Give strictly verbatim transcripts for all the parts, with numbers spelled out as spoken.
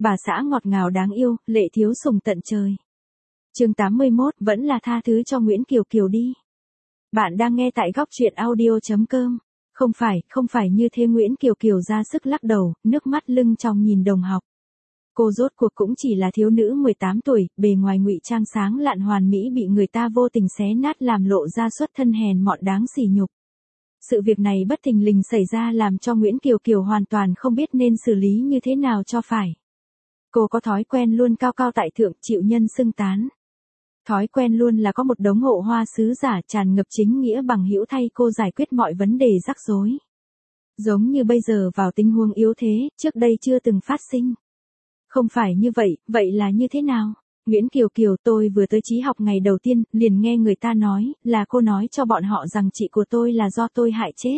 Bà xã ngọt ngào đáng yêu, lệ thiếu sủng tận trời. Chương tám mươi mốt, vẫn là tha thứ cho Nguyễn Kiều Kiều đi. Bạn đang nghe tại góc truyện audio chấm com. Không phải, không phải như thế. Nguyễn Kiều Kiều ra sức lắc đầu, nước mắt lưng tròng nhìn đồng học. Cô rốt cuộc cũng chỉ là thiếu nữ mười tám tuổi, bề ngoài ngụy trang sáng lạn hoàn mỹ bị người ta vô tình xé nát làm lộ ra xuất thân hèn mọn đáng sỉ nhục. Sự việc này bất thình lình xảy ra làm cho Nguyễn Kiều Kiều hoàn toàn không biết nên xử lý như thế nào cho phải. Cô có thói quen luôn cao cao tại thượng, chịu nhân xưng tán. Thói quen luôn là có một đống hộ hoa sứ giả tràn ngập chính nghĩa bằng hữu thay cô giải quyết mọi vấn đề rắc rối. Giống như bây giờ vào tình huống yếu thế, trước đây chưa từng phát sinh. Không phải như vậy, vậy là như thế nào? Nguyễn Kiều Kiều, tôi vừa tới trí học ngày đầu tiên, liền nghe người ta nói, là cô nói cho bọn họ rằng chị của tôi là do tôi hại chết.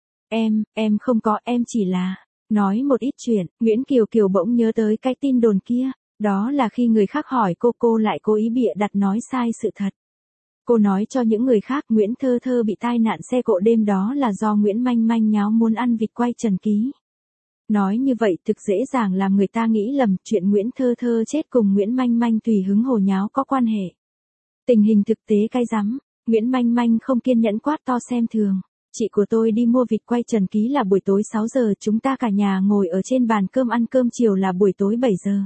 Em, em không có, em chỉ là... Nói một ít chuyện, Nguyễn Kiều Kiều bỗng nhớ tới cái tin đồn kia, đó là khi người khác hỏi cô cô lại cố ý bịa đặt nói sai sự thật. Cô nói cho những người khác Nguyễn Thơ Thơ bị tai nạn xe cộ đêm đó là do Nguyễn Manh Manh nháo muốn ăn vịt quay trần ký. Nói như vậy thực dễ dàng làm người ta nghĩ lầm chuyện Nguyễn Thơ Thơ chết cùng Nguyễn Manh Manh tùy hứng hồ nháo có quan hệ. Tình hình thực tế cay rắm, Nguyễn Manh Manh không kiên nhẫn quát to xem thường. Chị của tôi đi mua vịt quay trần ký là buổi tối sáu giờ, chúng ta cả nhà ngồi ở trên bàn cơm ăn cơm chiều là buổi tối bảy giờ.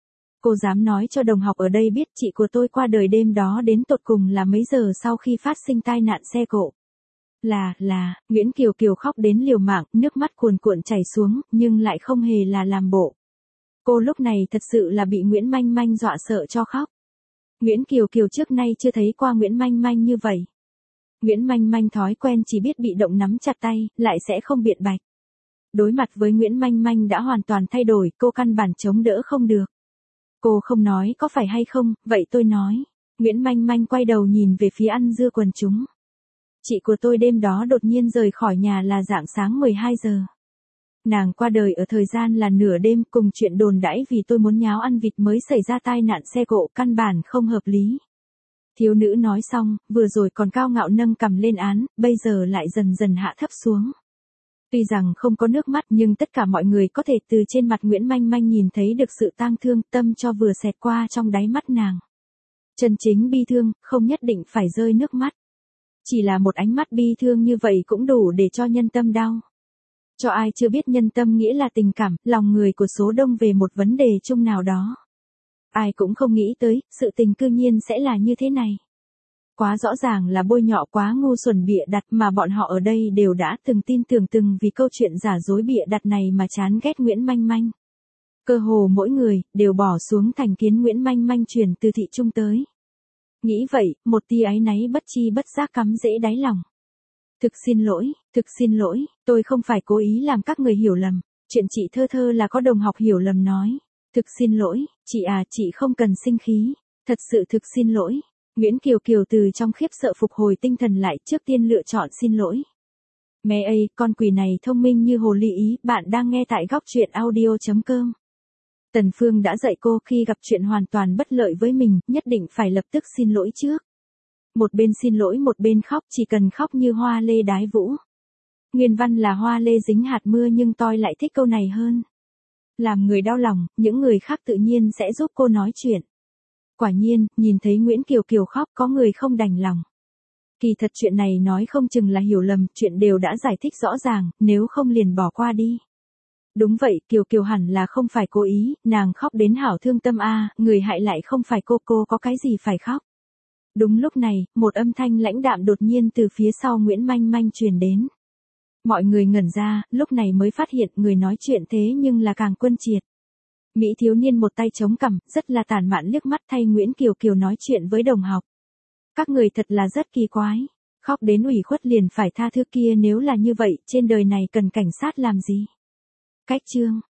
Cô dám nói cho đồng học ở đây biết chị của tôi qua đời đêm đó đến tột cùng là mấy giờ sau khi phát sinh tai nạn xe cộ. Là, là, Nguyễn Kiều Kiều khóc đến liều mạng, nước mắt cuồn cuộn chảy xuống, nhưng lại không hề là làm bộ. Cô lúc này thật sự là bị Nguyễn Manh Manh dọa sợ cho khóc. Nguyễn Kiều Kiều trước nay chưa thấy qua Nguyễn Manh Manh như vậy. Nguyễn Manh Manh thói quen chỉ biết bị động nắm chặt tay, lại sẽ không biện bạch. Đối mặt với Nguyễn Manh Manh đã hoàn toàn thay đổi, cô căn bản chống đỡ không được. Cô không nói có phải hay không, vậy tôi nói. Nguyễn Manh Manh quay đầu nhìn về phía ăn dưa quần chúng. Chị của tôi đêm đó đột nhiên rời khỏi nhà là rạng sáng mười hai giờ. Nàng qua đời ở thời gian là nửa đêm, cùng chuyện đồn đãi vì tôi muốn nháo ăn vịt mới xảy ra tai nạn xe cộ căn bản không hợp lý. Thiếu nữ nói xong, vừa rồi còn cao ngạo nâng cằm lên án, bây giờ lại dần dần hạ thấp xuống. Tuy rằng không có nước mắt nhưng tất cả mọi người có thể từ trên mặt Nguyễn Manh Manh nhìn thấy được sự tang thương, tâm cho vừa xẹt qua trong đáy mắt nàng. Chân chính bi thương, không nhất định phải rơi nước mắt. Chỉ là một ánh mắt bi thương như vậy cũng đủ để cho nhân tâm đau. Cho ai chưa biết nhân tâm nghĩa là tình cảm, lòng người của số đông về một vấn đề chung nào đó. Ai cũng không nghĩ tới, sự tình cư nhiên sẽ là như thế này. Quá rõ ràng là bôi nhọ, quá ngu xuẩn bịa đặt mà bọn họ ở đây đều đã từng tin tưởng từng vì câu chuyện giả dối bịa đặt này mà chán ghét Nguyễn Manh Manh. Cơ hồ mỗi người, đều bỏ xuống thành kiến Nguyễn Manh Manh chuyển từ thị trung tới. Nghĩ vậy, một tia áy náy bất chi bất giác cắm rễ đáy lòng. Thực xin lỗi, thực xin lỗi, tôi không phải cố ý làm các người hiểu lầm, chuyện chị Thơ Thơ là có đồng học hiểu lầm nói. Thực xin lỗi, chị à, chị không cần sinh khí, thật sự thực xin lỗi. Nguyễn Kiều Kiều từ trong khiếp sợ phục hồi tinh thần lại, trước tiên lựa chọn xin lỗi. Mẹ ơi, con quỷ này thông minh như hồ ly ý, bạn đang nghe tại góc truyện audio chấm com. Tần Phương đã dạy cô khi gặp chuyện hoàn toàn bất lợi với mình, nhất định phải lập tức xin lỗi trước. Một bên xin lỗi một bên khóc, chỉ cần khóc như hoa lê đái vũ. Nguyên văn là hoa lê dính hạt mưa nhưng tôi lại thích câu này hơn. Làm người đau lòng, những người khác tự nhiên sẽ giúp cô nói chuyện. Quả nhiên, nhìn thấy Nguyễn Kiều Kiều khóc có người không đành lòng. Kỳ thật chuyện này nói không chừng là hiểu lầm, chuyện đều đã giải thích rõ ràng, nếu không liền bỏ qua đi. Đúng vậy, Kiều Kiều hẳn là không phải cố ý, nàng khóc đến hảo thương tâm a, người hại lại không phải cô, cô có cái gì phải khóc. Đúng lúc này, một âm thanh lãnh đạm đột nhiên từ phía sau Nguyễn Manh Manh truyền đến. Mọi người ngẩn ra, lúc này mới phát hiện người nói chuyện thế nhưng là Càng Quân Triệt. Mỹ thiếu niên một tay chống cằm, rất là tàn mạn liếc mắt thay Nguyễn Kiều Kiều nói chuyện với đồng học. Các người thật là rất kỳ quái, khóc đến ủy khuất liền phải tha thứ kia, nếu là như vậy, trên đời này cần cảnh sát làm gì? Cách chương,